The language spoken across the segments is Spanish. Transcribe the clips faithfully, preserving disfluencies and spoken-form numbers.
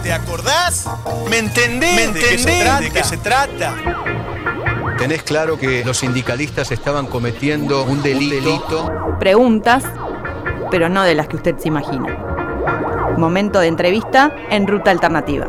¿Te acordás? ¿Me entendés? ¿Me entendés de qué se trata? Tenés claro que los sindicalistas estaban cometiendo un delito. Un delito. Preguntas, pero no de las que usted se imagina. Momento de entrevista en Ruta Alternativa.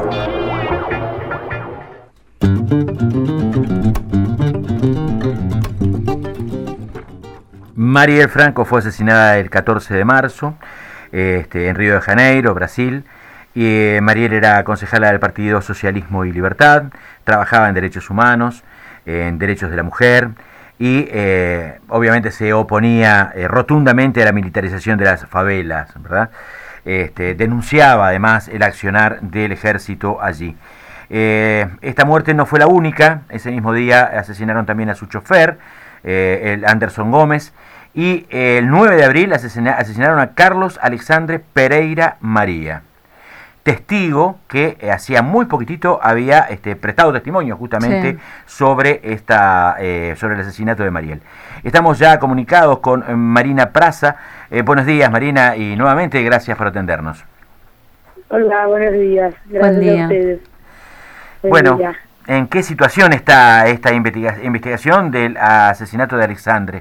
Mariel Franco fue asesinada el catorce de marzo este, en Río de Janeiro, Brasil. Y, eh, Mariel era concejala del Partido Socialismo y Libertad, trabajaba en derechos humanos, en derechos de la mujer y eh, obviamente se oponía eh, rotundamente a la militarización de las favelas, ¿verdad? Este, denunciaba además el accionar del ejército allí. Eh, esta muerte no fue la única. Ese mismo día asesinaron también a su chofer, eh, el Anderson Gómez, y eh, el nueve de abril asesina, asesinaron a Carlos Alexandre Pereira María, testigo que eh, hacía muy poquitito había este, prestado testimonio justamente sí. sobre esta eh, sobre el asesinato de Mariel. Estamos ya comunicados con eh, Marina Praza. Eh, buenos días, Marina, y nuevamente gracias por atendernos. Hola, buenos días. Gracias Buen día. a ustedes. Buen bueno, día. ¿En qué situación está esta investiga- investigación del asesinato de Alexandre?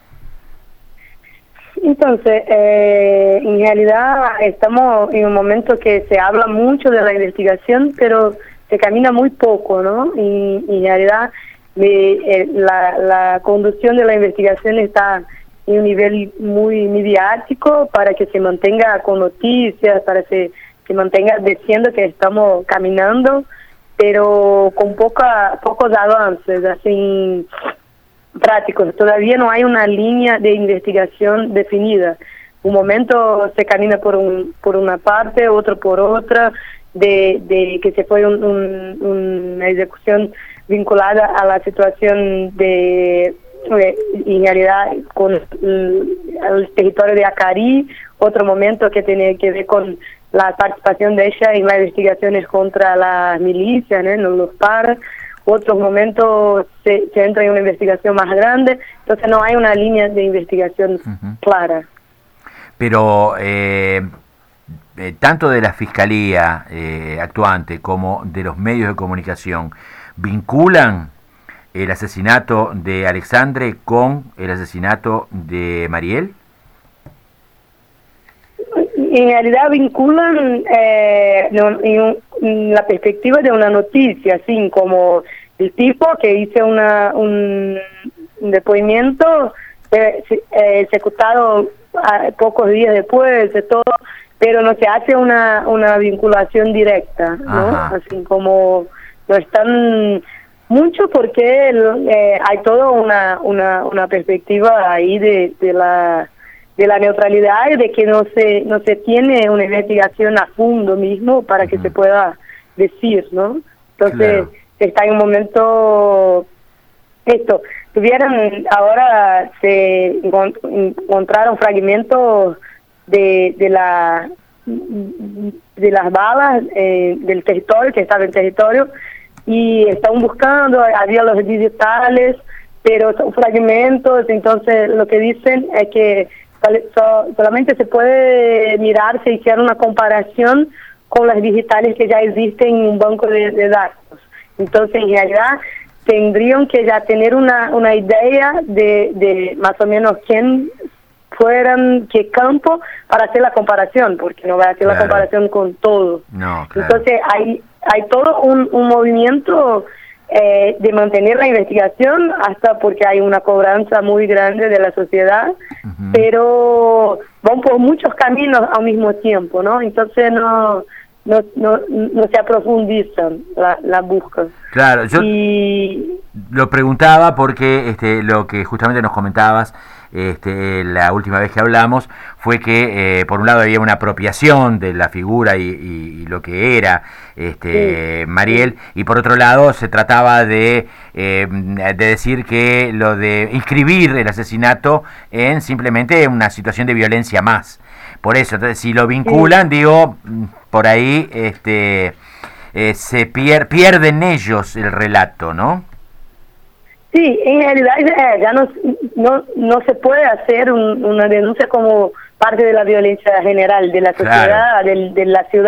Entonces, eh, en realidad estamos en un momento que se habla mucho de la investigación, pero se camina muy poco, ¿no? Y, y en realidad de, eh, la, la conducción de la investigación está en un nivel muy mediático para que se mantenga con noticias, para que se mantenga diciendo que estamos caminando, pero con poca, pocos avances, así prácticos. Todavía no hay una línea de investigación definida. Un momento se camina por un, por una parte, otro por otra, de, de que se fue un, un, una ejecución vinculada a la situación de, de en realidad, con el, el territorio de Acari, otro momento que tiene que ver con la participación de ella en las investigaciones contra las milicias, ¿no? En los P A R. Otros momentos se, se entra en una investigación más grande, entonces no hay una línea de investigación uh-huh. clara. Pero eh, eh, tanto de la Fiscalía eh, actuante como de los medios de comunicación, ¿vinculan el asesinato de Alexandre con el asesinato de Mariel? En realidad vinculan eh, en, en la perspectiva de una noticia, así como el tipo que hizo una, un, un depoimiento eh, eh, ejecutado a, pocos días después de todo, pero no se hace una, una vinculación directa, ¿no? Ajá. Así como no están mucho porque eh, hay toda una, una, una perspectiva ahí de, de la de la neutralidad y de que no se no se tiene una investigación a fondo mismo para que uh-huh. se pueda decir, ¿no? Entonces claro. está en un momento esto tuvieron ahora se encontraron fragmentos de de la de las balas eh, del territorio que estaba en el territorio y están buscando, había los digitales, pero son fragmentos. Entonces lo que dicen es que solamente se puede mirar si hicieron una comparación con las digitales que ya existen en un banco de, de datos. Entonces, en realidad, tendrían que ya tener una, una idea de, de más o menos quién fueran, qué campo, para hacer la comparación, porque no va a hacer claro. la comparación con todo. No, claro. Entonces, hay, hay todo un, un movimiento Eh, de mantener la investigación hasta porque hay una cobranza muy grande de la sociedad, uh-huh. pero van por muchos caminos al mismo tiempo, ¿no? Entonces no no no, no se aprofundizan la, la búsqueda. Claro, yo y... lo preguntaba porque este lo que justamente nos comentabas este la última vez que hablamos fue que eh, por un lado había una apropiación de la figura y, y, y lo que era este sí. Mariel, y por otro lado se trataba de eh, de decir que lo de inscribir el asesinato en simplemente una situación de violencia más. Por eso, entonces si lo vinculan, sí. digo, por ahí este eh, se pier- pierden ellos el relato, ¿no? Sí, en realidad eh, ya no, no no se puede hacer un, una denuncia como parte de la violencia general de la sociedad, claro. de, de la ciudad.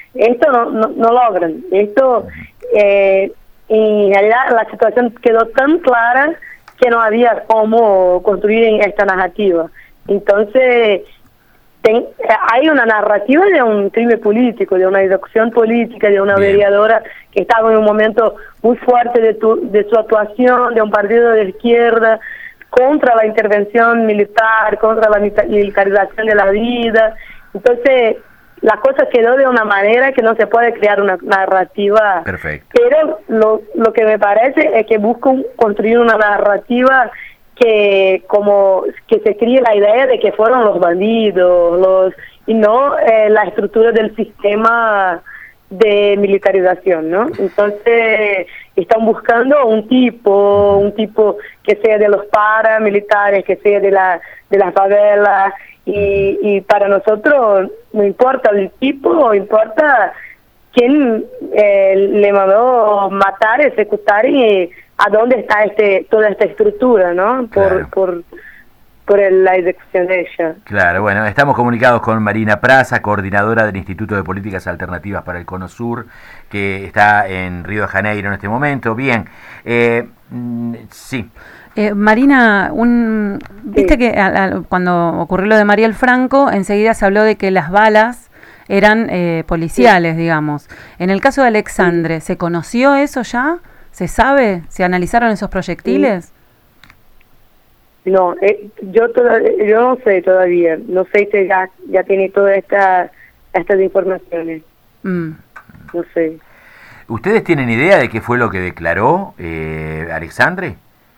esto no, no, no logran. Esto, eh, en realidad, la situación quedó tan clara que no había cómo construir esta narrativa. Entonces, ten, hay una narrativa de un crimen político, de una ejecución política, de una Bien. Vereadora que estaba en un momento muy fuerte de, tu, de su actuación, de un partido de izquierda, contra la intervención militar, contra la militarización de la vida. Entonces, la cosa quedó de una manera que no se puede crear una narrativa. Perfecto. Pero lo, lo que me parece es que buscan construir una narrativa que como que se críe la idea de que fueron los bandidos, los y no eh, la estructura del sistema de militarización, ¿no? Entonces están buscando un tipo, un tipo que sea de los paramilitares, que sea de la de las favelas, y, y para nosotros no importa el tipo, importa quién eh, le mandó matar, ejecutar y a dónde está este toda esta estructura, ¿no? Por Claro. por por el, la ejecución de ella. Claro, bueno, estamos comunicados con Marina Praza, coordinadora del Instituto de Políticas Alternativas para el Cono Sur, que está en Río de Janeiro en este momento. Bien, eh, mm, sí. Eh, Marina, un, viste Sí. que a, a, cuando ocurrió lo de Mariel Franco, enseguida se habló de que las balas eran eh, policiales, sí. digamos. En el caso de Alexandre, ¿se conoció eso ya? ¿Se sabe? ¿Se analizaron esos proyectiles? Sí. No, eh, yo toda, yo no sé todavía, no sé si ya, ya tiene todas esta, estas informaciones, Mm. no sé. ¿Ustedes tienen idea de qué fue lo que declaró eh, Alexandre?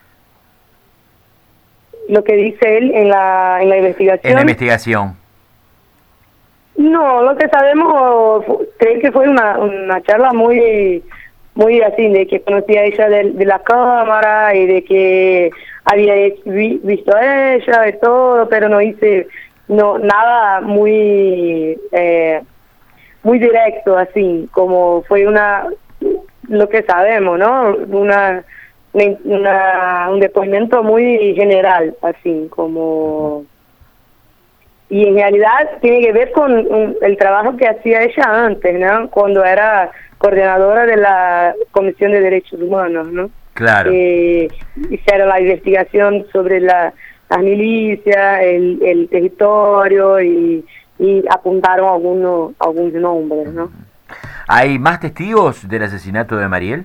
Lo que dice él en la, en la investigación. En la investigación. No, lo que sabemos, creo que fue una, una charla muy muy así, de que conocía a ella de, de la cámara y de que había vi, visto a ella y todo, pero no hice no nada muy eh, muy directo, así, como fue una, lo que sabemos, ¿no? Una, una un depósito muy general, así, como... Y en realidad tiene que ver con un, el trabajo que hacía ella antes, ¿no? Cuando era coordinadora de la Comisión de Derechos Humanos, ¿no? Claro. Eh, hicieron la investigación sobre la, las milicias, el, el territorio y, y apuntaron algunos algunos nombres, ¿no? ¿Hay más testigos del asesinato de Mariel?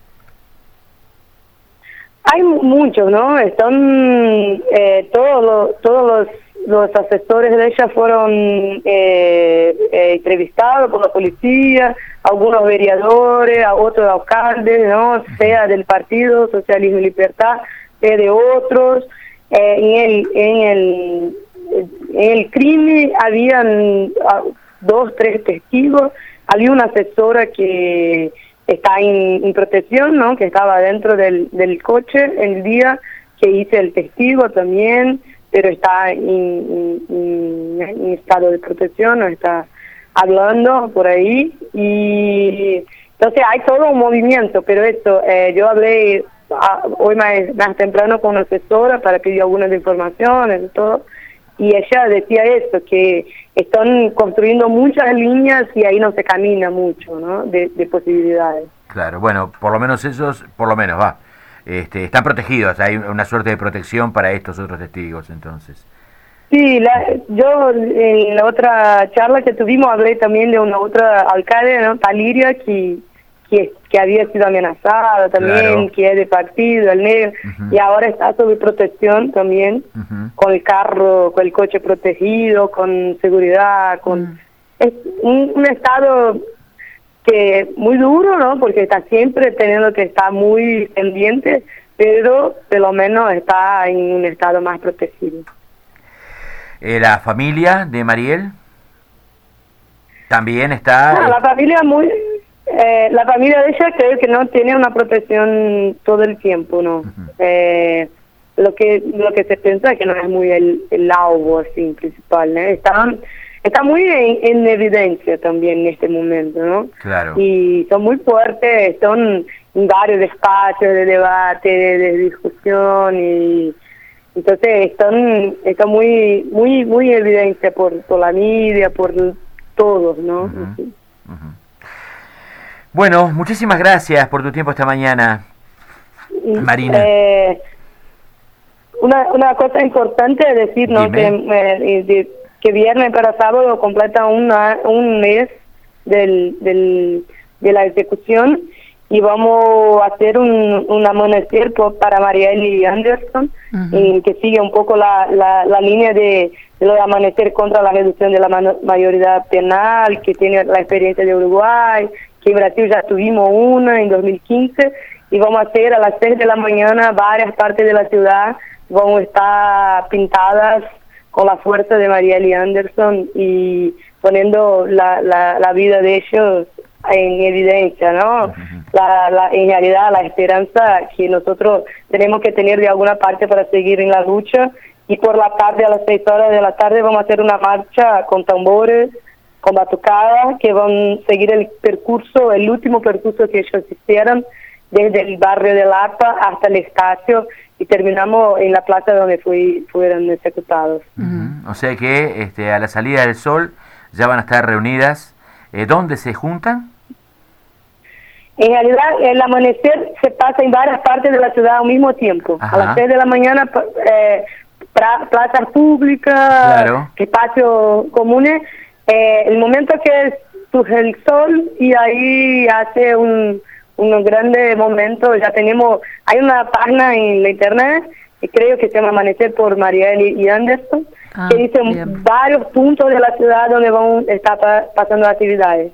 Hay muchos, ¿no? Están eh, todos los todos los los asesores de ella fueron eh, eh, entrevistados por la policía, algunos vereadores, a otros alcaldes, ¿no? Sea del Partido Socialismo y Libertad, sea de otros. Eh, en el en el en el crimen habían dos, tres testigos, había una asesora que está en, en protección, ¿no? Que estaba dentro del, del coche el día que hice el testigo también, pero está en, en, en estado de protección, no está hablando por ahí, y entonces hay todo un movimiento, pero esto, eh, yo hablé a, hoy más, más temprano con una asesora para pedir algunas informaciones y todo, y ella decía esto, que están construyendo muchas líneas y ahí no se camina mucho, ¿no? De, de posibilidades. Claro, bueno, por lo menos esos, por lo menos va. Este, están protegidos, hay una suerte de protección para estos otros testigos, entonces. Sí, la, yo en la otra charla que tuvimos hablé también de una otra alcalde, ¿no? Taliria, que, que que había sido amenazada también, Claro. que es de partido, el negro, Uh-huh. y ahora está sobre protección también, Uh-huh. con el carro, con el coche protegido, con seguridad, con... Mm. Es un, un estado que muy duro, ¿no? Porque está siempre teniendo que estar muy pendiente, pero por lo menos está en un estado más protegido. Eh, ¿La familia de Mariel también está? No, la familia muy... Eh, la familia de ella creo que no tiene una protección todo el tiempo, ¿no? Uh-huh. eh, lo que lo que se piensa es que no es muy el, el algo así principal, ¿no? Está, está muy en, en evidencia también en este momento, ¿no? Claro. Y son muy fuertes, son en varios espacios de debate, de, de discusión, y entonces están, están muy muy muy en evidencia por, por la media, por todos, ¿no? Uh-huh. Así. Uh-huh. Bueno, muchísimas gracias por tu tiempo esta mañana, Marina. Eh, una, una cosa importante es decir, ¿no? que, eh, que viernes para sábado completa una, un mes del, del, de la ejecución y vamos a hacer un, un amanecer por, para Marielle Anderson, uh-huh. y que sigue un poco la, la, la línea de, de lo de amanecer contra la reducción de la man- mayoría penal, que tiene la experiencia de Uruguay, que en Brasil ya tuvimos una en dos mil quince, y vamos a hacer a las seis de la mañana varias partes de la ciudad, vamos a estar pintadas con la fuerza de Marielle Anderson y poniendo la, la, la vida de ellos en evidencia, ¿no? Uh-huh. La, la, en realidad la esperanza que nosotros tenemos que tener de alguna parte para seguir en la lucha, y por la tarde a las seis horas de la tarde vamos a hacer una marcha con tambores, con batucadas, que van a seguir el percurso, el último percurso que ellos hicieron desde el barrio de Lapa hasta el estadio, y terminamos en la plaza donde fui, fueron ejecutados. Uh-huh. O sea que este, a la salida del sol ya van a estar reunidas. Eh, ¿Dónde se juntan? En realidad, el amanecer se pasa en varias partes de la ciudad al mismo tiempo. Ajá. A las seis de la mañana, eh, pra, plazas públicas, claro. Espacios comunes. Eh, el momento que surge el sol, y ahí hace un, un grande momento. Ya tenemos, hay una página en la internet, que creo que se llama Amanecer por Marielle y Anderson, ah, que dice bien. Varios puntos de la ciudad donde van a estar pa- pasando actividades.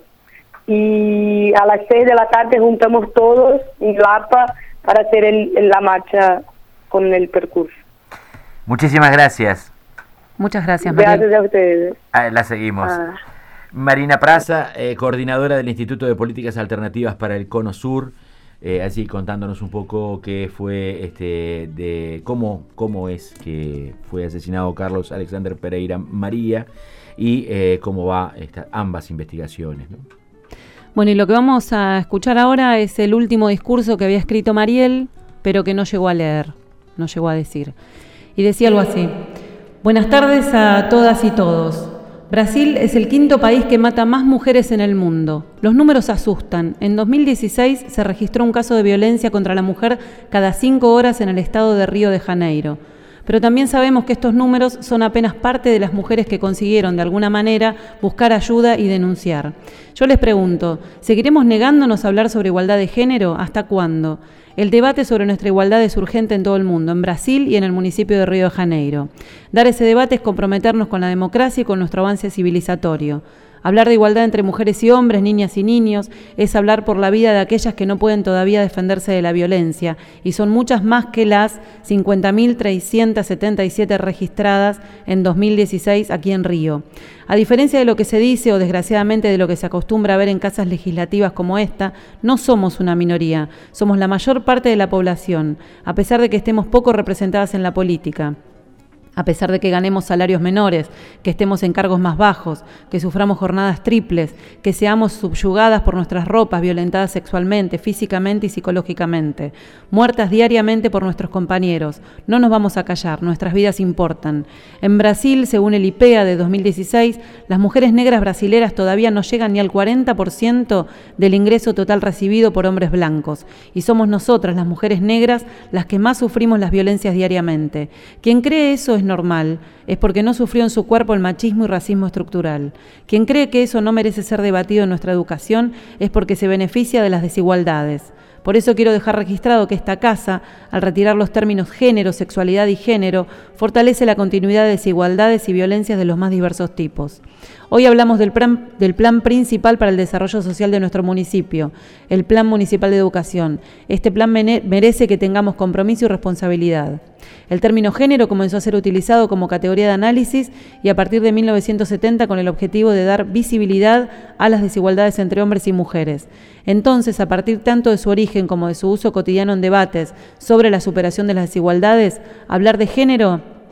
Y a las seis de la tarde juntamos todos en Lapa para hacer el, la marcha con el percurso. Muchísimas gracias. Muchas gracias, Marina. Gracias a ustedes. Ah, la seguimos. Ah. Marina Praza, eh, coordinadora del Instituto de Políticas Alternativas para el Cono Sur, eh, así contándonos un poco qué fue, este, de cómo, cómo es que fue asesinado Carlos Alexander Pereira María y eh, cómo va esta, ambas investigaciones, ¿no? Bueno, y lo que vamos a escuchar ahora es el último discurso que había escrito Marielle, pero que no llegó a leer, no llegó a decir. Y decía algo así: buenas tardes a todas y todos. Brasil es el quinto país que mata más mujeres en el mundo. Los números asustan. En dos mil dieciséis se registró un caso de violencia contra la mujer cada cinco horas en el estado de Río de Janeiro. Pero también sabemos que estos números son apenas parte de las mujeres que consiguieron, de alguna manera, buscar ayuda y denunciar. Yo les pregunto, ¿seguiremos negándonos a hablar sobre igualdad de género? ¿Hasta cuándo? El debate sobre nuestra igualdad es urgente en todo el mundo, en Brasil y en el municipio de Río de Janeiro. Dar ese debate es comprometernos con la democracia y con nuestro avance civilizatorio. Hablar de igualdad entre mujeres y hombres, niñas y niños, es hablar por la vida de aquellas que no pueden todavía defenderse de la violencia, y son muchas más que las cincuenta mil trescientas setenta y siete registradas en dos mil dieciséis aquí en Río. A diferencia de lo que se dice, o desgraciadamente de lo que se acostumbra a ver en casas legislativas como esta, no somos una minoría, somos la mayor parte de la población, a pesar de que estemos poco representadas en la política. A pesar de que ganemos salarios menores, que estemos en cargos más bajos, que suframos jornadas triples, que seamos subyugadas por nuestras ropas, violentadas sexualmente, físicamente y psicológicamente, muertas diariamente por nuestros compañeros, no nos vamos a callar, nuestras vidas importan. En Brasil, según el I P E A de dos mil dieciséis, las mujeres negras brasileras todavía no llegan ni al cuarenta por ciento del ingreso total recibido por hombres blancos, y somos nosotras, las mujeres negras, las que más sufrimos las violencias diariamente. Quien cree eso es normal, es porque no sufrió en su cuerpo el machismo y racismo estructural. Quien cree que eso no merece ser debatido en nuestra educación es porque se beneficia de las desigualdades. Por eso quiero dejar registrado que esta casa, al retirar los términos género, sexualidad y género, fortalece la continuidad de desigualdades y violencias de los más diversos tipos. Hoy hablamos del plan, del plan principal para el desarrollo social de nuestro municipio, el Plan Municipal de Educación. Este plan merece que tengamos compromiso y responsabilidad. El término género comenzó a ser utilizado como categoría de análisis y a partir de mil novecientos setenta con el objetivo de dar visibilidad a las desigualdades entre hombres y mujeres. Entonces, a partir tanto de su origen como de su uso cotidiano en debates sobre la superación de las desigualdades, hablar de género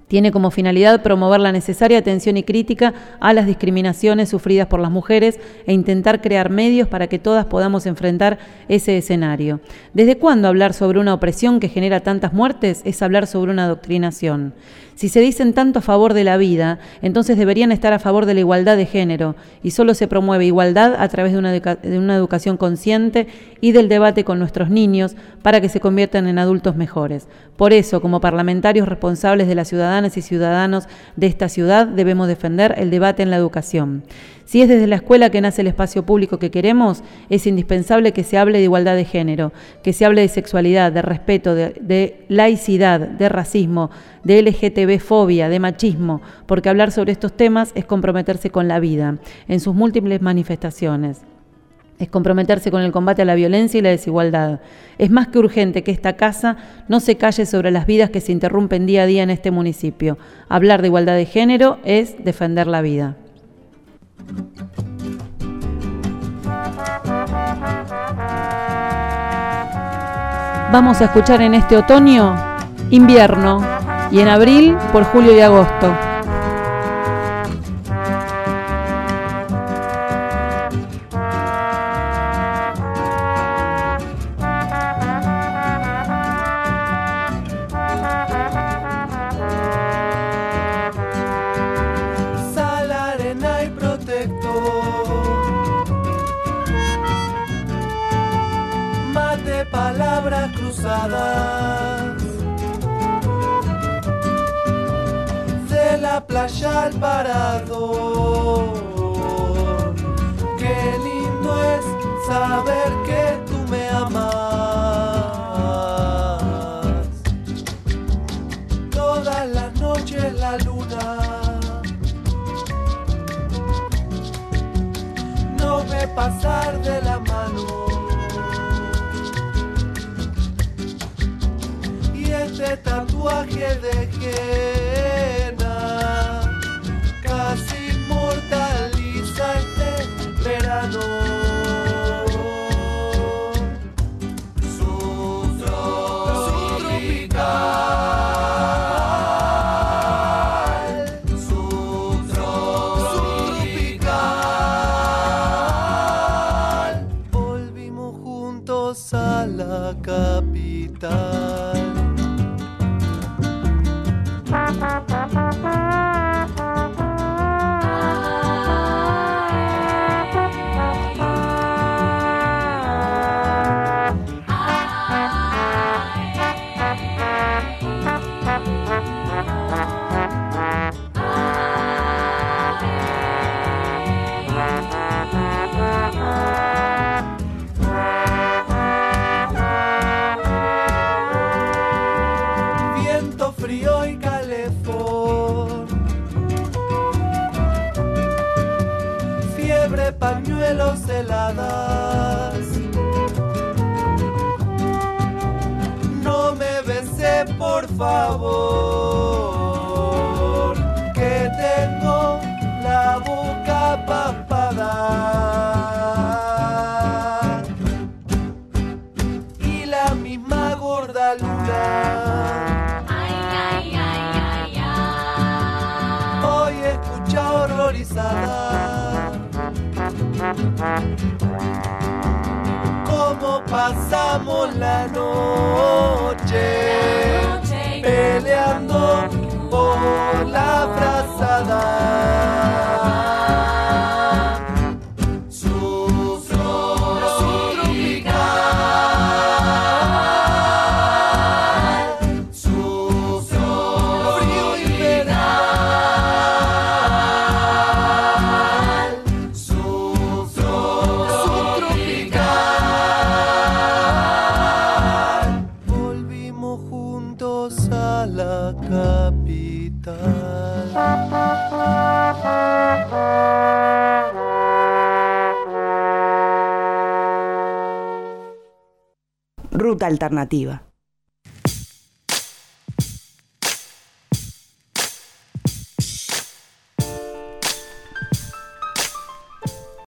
Tiene como finalidad promover la necesaria atención y crítica a las discriminaciones sufridas por las mujeres e intentar crear medios para que todas podamos enfrentar ese escenario. ¿Desde cuándo hablar sobre una opresión que genera tantas muertes es hablar sobre una adoctrinación? Si se dicen tanto a favor de la vida, entonces deberían estar a favor de la igualdad de género, y solo se promueve igualdad a través de una, educa- de una educación consciente y del debate con nuestros niños para que se conviertan en adultos mejores. Por eso, como parlamentarios responsables de las ciudadanas y ciudadanos de esta ciudad, debemos defender el debate en la educación. Si es desde la escuela que nace el espacio público que queremos, es indispensable que se hable de igualdad de género, que se hable de sexualidad, de respeto, de, de laicidad, de racismo, de L G T B-fobia, de machismo, porque hablar sobre estos temas es comprometerse con la vida, en sus múltiples manifestaciones. Es comprometerse con el combate a la violencia y la desigualdad. Es más que urgente que esta casa no se calle sobre las vidas que se interrumpen día a día en este municipio. Hablar de igualdad de género es defender la vida. Vamos a escuchar en este otoño Invierno y en abril por Julio y Agosto. Palabras cruzadas de la playa al parador. Qué lindo es saber que tú me amas. Todas las noches la luna no ve pasar de la mano. Este tatuaje de henna casi inmortaliza este verano. Subtropical, subtropical. Volvimos juntos a la capital. Viento frío y calefón, fiebre, pañuelos, heladas. No me besé, por favor, que tengo la boca papada y la misma gorda luna. Hoy escucha horrorizada cómo pasamos la noche peleando por la frazada. Ruta Alternativa.